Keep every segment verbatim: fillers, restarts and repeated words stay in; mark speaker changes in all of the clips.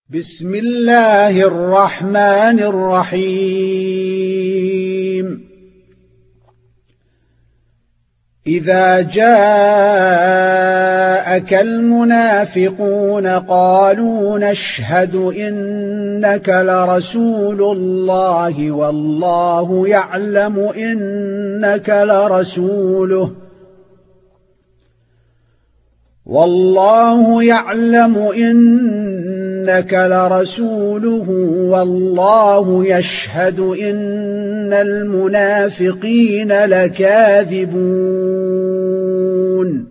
Speaker 1: بسم الله الرحمن الرحيم إذا جاءك المنافقون قالوا نشهد إنك لرسول الله والله يعلم إنك لرسوله والله يعلم إنك لرسوله والله يشهد إن المنافقين لكاذبون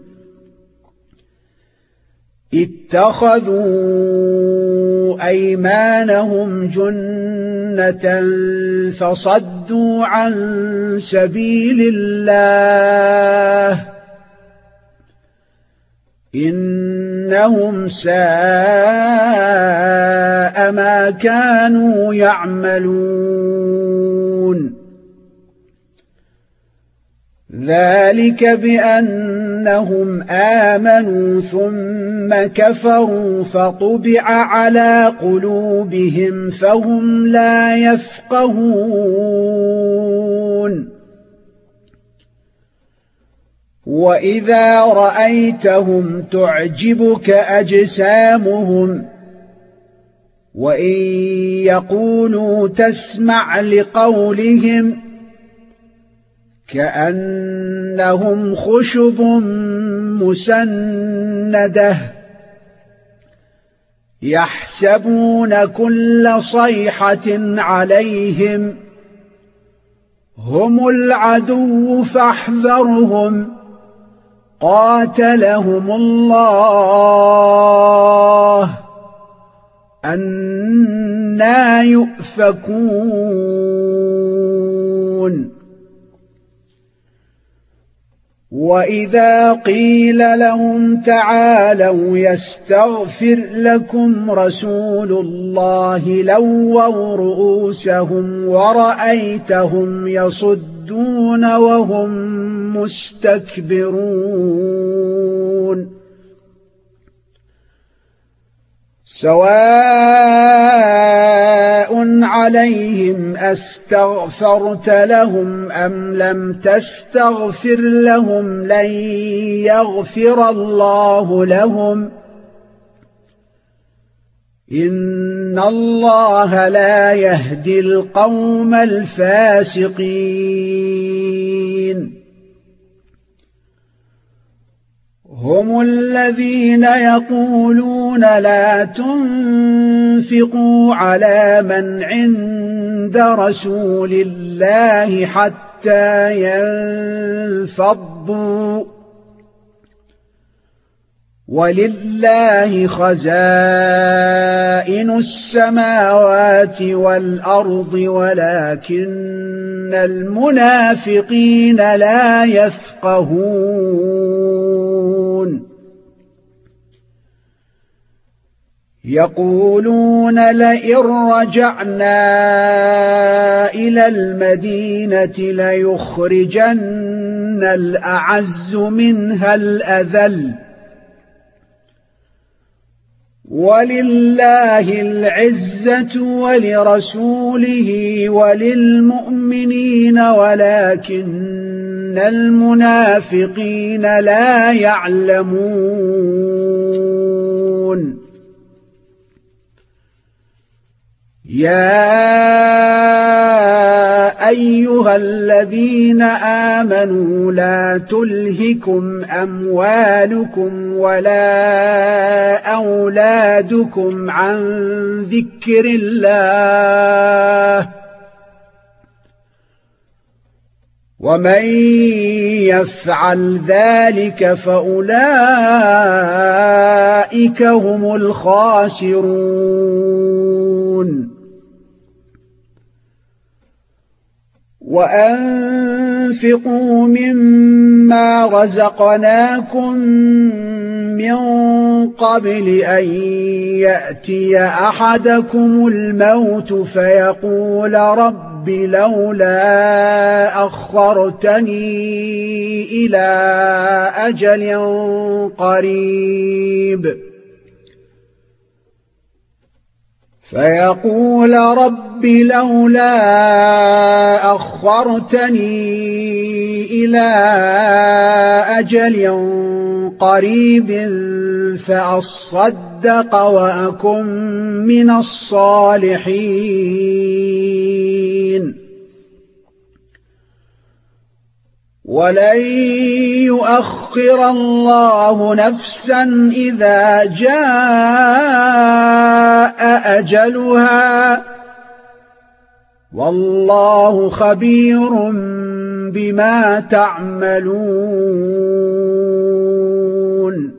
Speaker 1: اتخذوا أيمانهم جنة فصدوا عن سبيل الله إنهم ساء ما كانوا يعملون ذلك بأنهم آمنوا ثم كفروا فطبع على قلوبهم فهم لا يفقهون وإذا رأيتهم تعجبك أجسامهم وإن يقولوا تسمع لقولهم كأنهم خشب مسندة يحسبون كل صيحة عليهم هم العدو فاحذرهم قاتلهم الله أنى يؤفكون وإذا قيل لهم تعالوا يستغفر لكم رسول الله لووا رؤوسهم ورأيتهم يصدون وهم مستكبرون سواء عليهم أستغفرت لهم أم لم تستغفر لهم لن يغفر الله لهم إن الله لا يهدي القوم الفاسقين هم الذين يقولون لا تنفقوا على من عند رسول الله حتى ينفضوا ولله خزائن السماوات والأرض ولكن المنافقين لا يفقهون يقولون لئن رجعنا إلى المدينة ليخرجن الأعز منها الأذل ولله العزة ولرسوله وللمؤمنين ولكن المنافقين لا يعلمون يا أيها الذين آمنوا لا تلهكم أموالكم ولا أولادكم عن ذكر الله ومن يفعل ذلك فأولئك هم الخاسرون وأنفقوا مما رزقناكم من قبل أن يأتي أحدكم الموت فيقول رب لولا أخرتني إلى أجل قريب فيقول رب لولا أخرتني إلى أجل قريب فأصدق وأكن من الصالحين ولن يؤخر الله نفسا إذا جاء أجلها والله خبير بما تعملون